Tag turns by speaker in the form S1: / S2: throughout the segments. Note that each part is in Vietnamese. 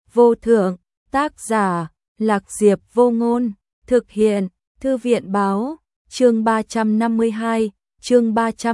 S1: vô thượng, tác giả, Lạc Diệp Vô Ngôn, thực hiện, Thư viện báo, chương 352, chương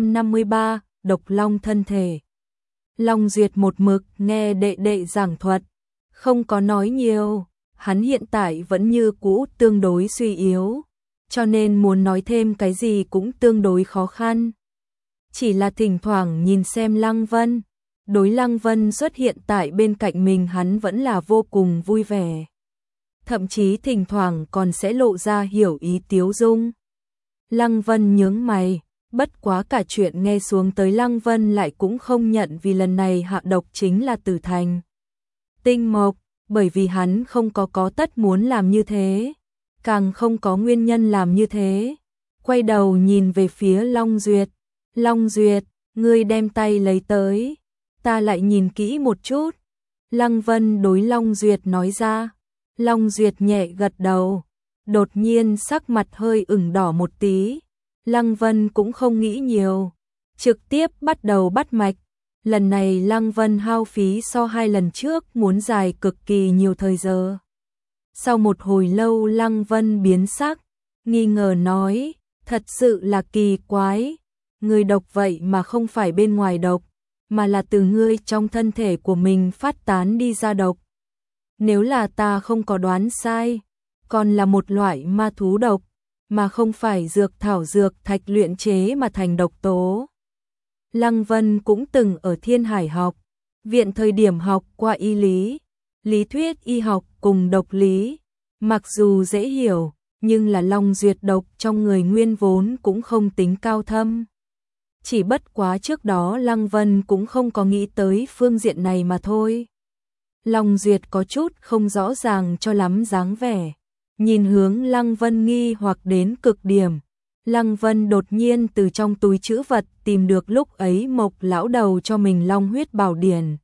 S1: 353, độc long thân thể. Long Duyệt một mực nghe đệ đệ giảng thuật, không có nói nhiều, hắn hiện tại vẫn như cũ tương đối suy yếu, cho nên muốn nói thêm cái gì cũng tương đối khó khăn. Chỉ là thỉnh thoảng nhìn xem Lăng Vân, đối Lăng Vân xuất hiện tại bên cạnh mình hắn vẫn là vô cùng vui vẻ. Thậm chí thỉnh thoảng còn sẽ lộ ra hiểu ý tiếu dung. Lăng Vân nhướng mày, bất quá cả chuyện nghe xuống tới Lăng Vân lại cũng không nhận vì lần này hạ độc chính là Tử Thành Tinh Mộc, bởi vì hắn không có tất muốn làm như thế, càng không có nguyên nhân làm như thế. Quay đầu nhìn về phía Long Duyệt, Long Duyệt, ngươi đem tay lấy tới, ta lại nhìn kỹ một chút. Lăng Vân đối Long Duyệt nói ra. Long Duyệt nhẹ gật đầu, đột nhiên sắc mặt hơi ửng đỏ một tí. Lăng Vân cũng không nghĩ nhiều, trực tiếp bắt đầu bắt mạch. Lần này Lăng Vân hao phí so 2 lần trước muốn dài cực kỳ nhiều thời giờ. Sau một hồi lâu Lăng Vân biến sắc, nghi ngờ nói, thật sự là kỳ quái, ngươi độc vậy mà không phải bên ngoài độc, mà là từ ngươi trong thân thể của mình phát tán đi ra độc. Nếu là ta không có đoán sai, còn là một loại ma thú độc, mà không phải dược thảo dược thạch luyện chế mà thành độc tố. Lăng Vân cũng từng ở Thiên Hải học viện thời điểm học qua y lý, lý thuyết y học cùng độc lý, mặc dù dễ hiểu, nhưng là Long Duyệt độc trong người nguyên vốn cũng không tính cao thâm. Chỉ bất quá trước đó Lăng Vân cũng không có nghĩ tới phương diện này mà thôi. Long Duyệt có chút không rõ ràng cho lắm dáng vẻ, nhìn hướng Lăng Vân nghi hoặc đến cực điểm. Lăng Vân đột nhiên từ trong túi trữ vật tìm được lúc ấy Mộc lão đầu cho mình Long huyết bảo điển.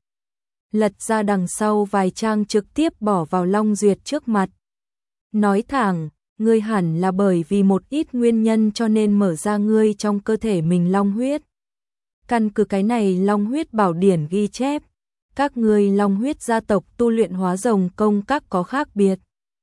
S1: Lật ra đằng sau vài trang trực tiếp bỏ vào Long Duyệt trước mặt. Nói thẳng, ngươi hẳn là bởi vì một ít nguyên nhân cho nên mở ra ngươi trong cơ thể mình Long huyết. Căn cứ cái này Long huyết bảo điển ghi chép, các ngươi Long huyết gia tộc tu luyện hóa rồng công các có khác biệt.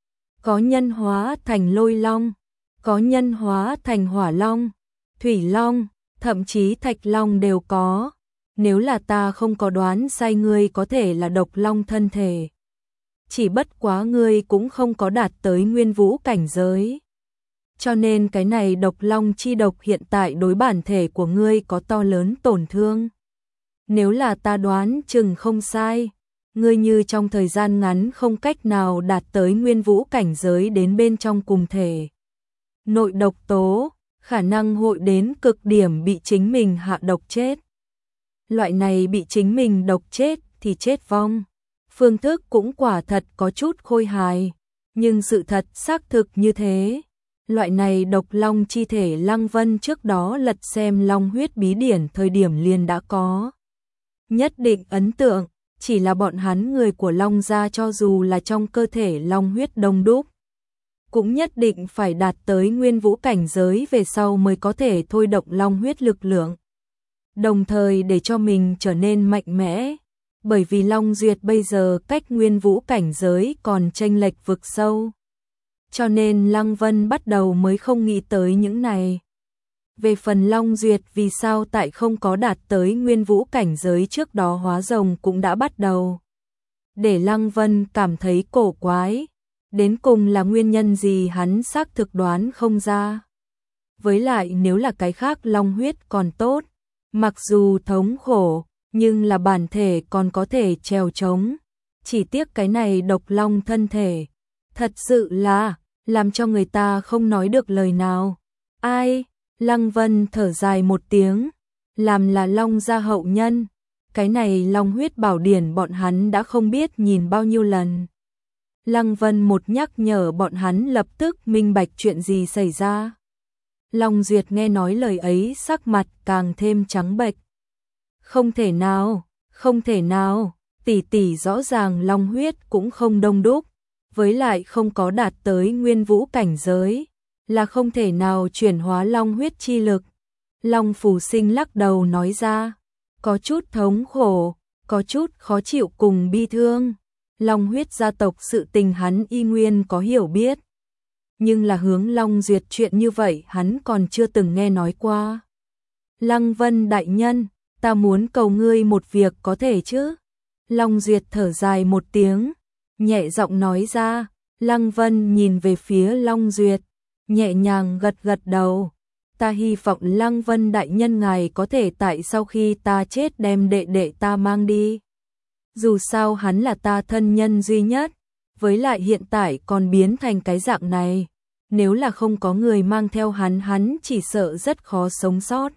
S1: Có nhân hóa thành lôi long, có nhân hóa thành hỏa long, thủy long, thậm chí thạch long đều có. Nếu là ta không có đoán sai ngươi có thể là độc long thân thể. Chỉ bất quá ngươi cũng không có đạt tới nguyên vũ cảnh giới. Cho nên cái này độc long chi độc hiện tại đối bản thể của ngươi có to lớn tổn thương. Nếu là ta đoán chừng không sai, ngươi như trong thời gian ngắn không cách nào đạt tới nguyên vũ cảnh giới đến bên trong cùng thể. Nội độc tố, khả năng hội đến cực điểm bị chính mình hạ độc chết. Loại này bị chính mình độc chết thì chết vong. Phương thức cũng quả thật có chút khôi hài, nhưng sự thật xác thực như thế. Loại này độc long chi thể Lăng Vân trước đó lật xem long huyết bí điển thời điểm liền đã có nhất định ấn tượng, chỉ là bọn hắn người của Long gia cho dù là trong cơ thể long huyết đông đúc, cũng nhất định phải đạt tới nguyên vũ cảnh giới về sau mới có thể thôi động long huyết lực lượng, đồng thời để cho mình trở nên mạnh mẽ, bởi vì Long Duyệt bây giờ cách nguyên vũ cảnh giới còn chênh lệch vực sâu. Cho nên Lăng Vân bắt đầu mới không nghĩ tới những này. Về phần Long Duyệt vì sao tại không có đạt tới nguyên vũ cảnh giới trước đó hóa rồng cũng đã bắt đầu. Để Lăng Vân cảm thấy cổ quái, đến cùng là nguyên nhân gì hắn xác thực đoán không ra. Với lại nếu là cái khác long huyết còn tốt, mặc dù thống khổ, nhưng là bản thể còn có thể trèo trống. Chỉ tiếc cái này độc long thân thể, thật sự là làm cho người ta không nói được lời nào. Ai? Lăng Vân thở dài một tiếng, làm là Long gia hậu nhân, cái này long huyết bảo điển bọn hắn đã không biết nhìn bao nhiêu lần. Lăng Vân một nhắc nhở bọn hắn lập tức minh bạch chuyện gì xảy ra. Long Duyệt nghe nói lời ấy sắc mặt càng thêm trắng bệch. Không thể nào, tỷ tỷ rõ ràng long huyết cũng không đông đúc, với lại không có đạt tới nguyên vũ cảnh giới, là không thể nào chuyển hóa long huyết chi lực. Long Phù Sinh lắc đầu nói ra, có chút thống khổ, có chút khó chịu cùng bi thương. Long huyết gia tộc sự tình hắn y nguyên có hiểu biết. Nhưng là hướng Long Duyệt chuyện như vậy hắn còn chưa từng nghe nói qua. Lăng Vân đại nhân, ta muốn cầu ngươi một việc có thể chứ? Long Duyệt thở dài một tiếng, nhẹ giọng nói ra. Lăng Vân nhìn về phía Long Duyệt, nhẹ nhàng gật gật đầu. Ta hy vọng Lăng Vân đại nhân ngài có thể tại sau khi ta chết đem đệ đệ ta mang đi. Dù sao hắn là ta thân nhân duy nhất, với lại hiện tại còn biến thành cái dạng này. Nếu là không có người mang theo hắn chỉ sợ rất khó sống sót.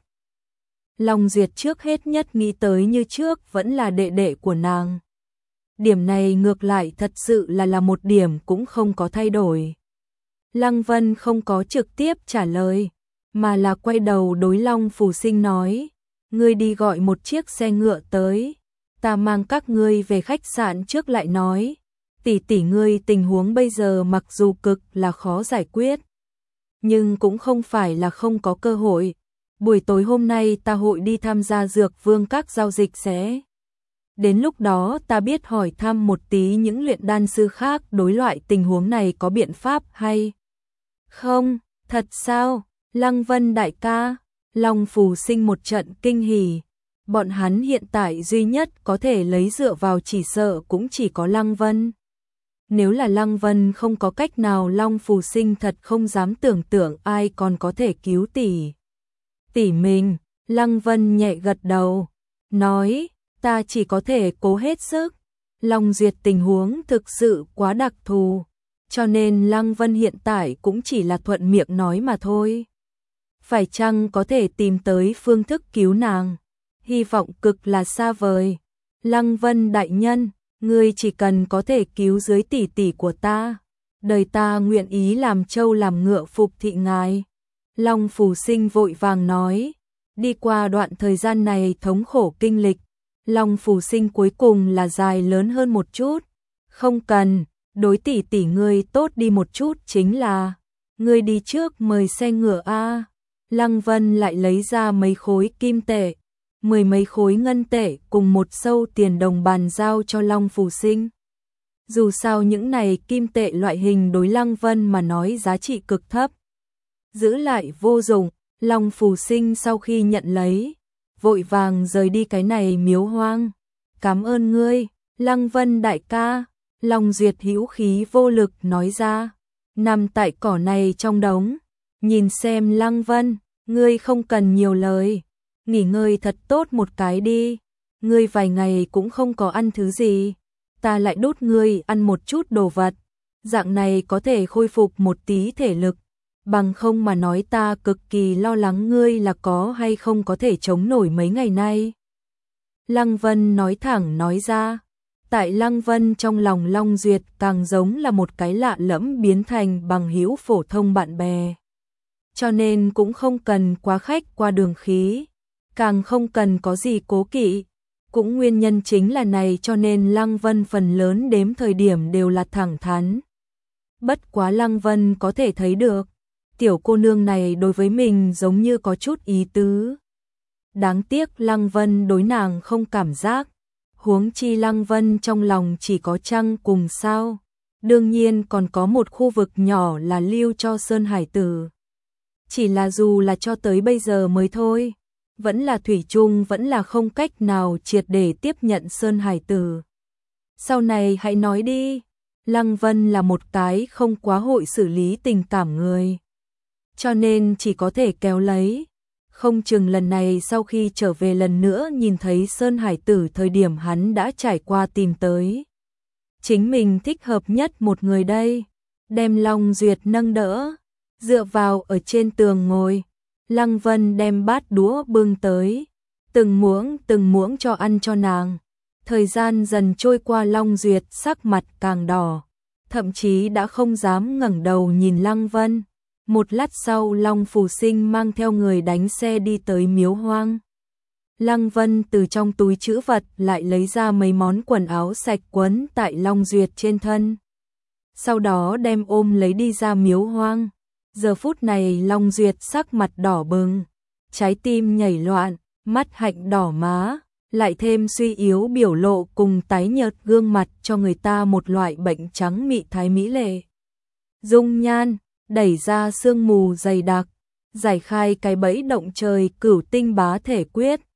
S1: Long Duyệt trước hết nhất nghĩ tới như trước vẫn là đệ đệ của nàng. Điểm này ngược lại thật sự là một điểm cũng không có thay đổi. Lăng Vân không có trực tiếp trả lời, mà là quay đầu đối Long Phù Sinh nói, ngươi đi gọi một chiếc xe ngựa tới, ta mang các ngươi về khách sạn trước lại nói. Tỷ tỷ ngươi tình huống bây giờ mặc dù cực là khó giải quyết, nhưng cũng không phải là không có cơ hội. Buổi tối hôm nay ta hội đi tham gia Dược Vương các giao dịch sẽ. Đến lúc đó ta biết hỏi thăm một tí những luyện đan sư khác đối loại tình huống này có biện pháp hay không. Thật sao? Lăng Vân đại ca, Long Phù Sinh một trận kinh hỉ. Bọn hắn hiện tại duy nhất có thể lấy dựa vào chỉ sợ cũng chỉ có Lăng Vân. Nếu là Lăng Vân không có cách nào, Long Phù Sinh thật không dám tưởng tượng ai còn có thể cứu tỷ mình. Lăng Vân nhẹ gật đầu, nói, ta chỉ có thể cố hết sức. Long Duyệt tình huống thực sự quá đặc thù, cho nên Lăng Vân hiện tại cũng chỉ là thuận miệng nói mà thôi. Phải chăng có thể tìm tới phương thức cứu nàng? Hy vọng cực là xa vời. Lăng Vân đại nhân, ngươi chỉ cần có thể cứu dưới tỷ tỷ của ta, đời ta nguyện ý làm trâu làm ngựa phục thị ngài. Long Phù Sinh vội vàng nói, đi qua đoạn thời gian này thống khổ kinh lịch, Long Phù Sinh cuối cùng là dài lớn hơn một chút. Không cần, đối tỷ tỷ ngươi tốt đi một chút chính là, ngươi đi trước mời xe ngựa a. Lăng Vân lại lấy ra mấy khối kim tệ, 10 mấy khối ngân tệ cùng một sâu tiền đồng bàn giao cho Long Phù Sinh. Dù sao những này kim tệ loại hình đối Lăng Vân mà nói giá trị cực thấp, giữ lại vô dụng. Long Phù Sinh sau khi nhận lấy, vội vàng rời đi cái này miếu hoang. Cảm ơn ngươi, Lăng Vân đại ca. Long Duyệt hữu khí vô lực nói ra, nằm tại cỏ này trong đống. Nhìn xem Lăng Vân, ngươi không cần nhiều lời, nghỉ ngơi thật tốt một cái đi. Ngươi vài ngày cũng không có ăn thứ gì, ta lại đút ngươi ăn một chút đồ vật, dạng này có thể khôi phục một tí thể lực. Bằng không mà nói ta cực kỳ lo lắng ngươi là có hay không có thể chống nổi mấy ngày nay. Lăng Vân nói thẳng nói ra. Tại Lăng Vân trong lòng Long Duyệt càng giống là một cái lạ lẫm biến thành bằng hữu phổ thông bạn bè. Cho nên cũng không cần quá khách qua đường khí, càng không cần có gì cố kỵ. Cũng nguyên nhân chính là này cho nên Lăng Vân phần lớn đếm thời điểm đều là thẳng thắn. Bất quá Lăng Vân có thể thấy được, tiểu cô nương này đối với mình giống như có chút ý tứ. Đáng tiếc Lăng Vân đối nàng không cảm giác. Huống chi Lăng Vân trong lòng chỉ có trăng cùng sao. Đương nhiên còn có một khu vực nhỏ là lưu cho Sơn Hải Tử. Chỉ là dù là cho tới bây giờ mới thôi, vẫn là thủy chung vẫn là không cách nào triệt để tiếp nhận Sơn Hải Tử. Sau này hãy nói đi. Lăng Vân là một cái không quá hội xử lý tình cảm người, cho nên chỉ có thể kéo lấy. Không chừng lần này sau khi trở về lần nữa nhìn thấy Sơn Hải Tử thời điểm hắn đã trải qua tìm tới chính mình thích hợp nhất một người đây. Đem Long Duyệt nâng đỡ, dựa vào ở trên tường ngồi. Lăng Vân đem bát đũa bưng tới, từng muỗng cho ăn cho nàng. Thời gian dần trôi qua, Long Duyệt sắc mặt càng đỏ, thậm chí đã không dám ngẩng đầu nhìn Lăng Vân. Một lát sau Long Phù Sinh mang theo người đánh xe đi tới miếu hoang. Lăng Vân từ trong túi trữ vật lại lấy ra mấy món quần áo sạch quấn tại Long Duyệt trên thân. Sau đó đem ôm lấy đi ra miếu hoang. Giờ phút này Long Duyệt sắc mặt đỏ bừng, trái tim nhảy loạn, mắt hạnh đỏ má. lại thêm suy yếu biểu lộ cùng tái nhợt gương mặt cho người ta một loại bệnh trắng mị thái mỹ lệ. Dung nhan, đẩy ra sương mù dày đặc, giải khai cái bẫy động trời cửu tinh bá thể quyết,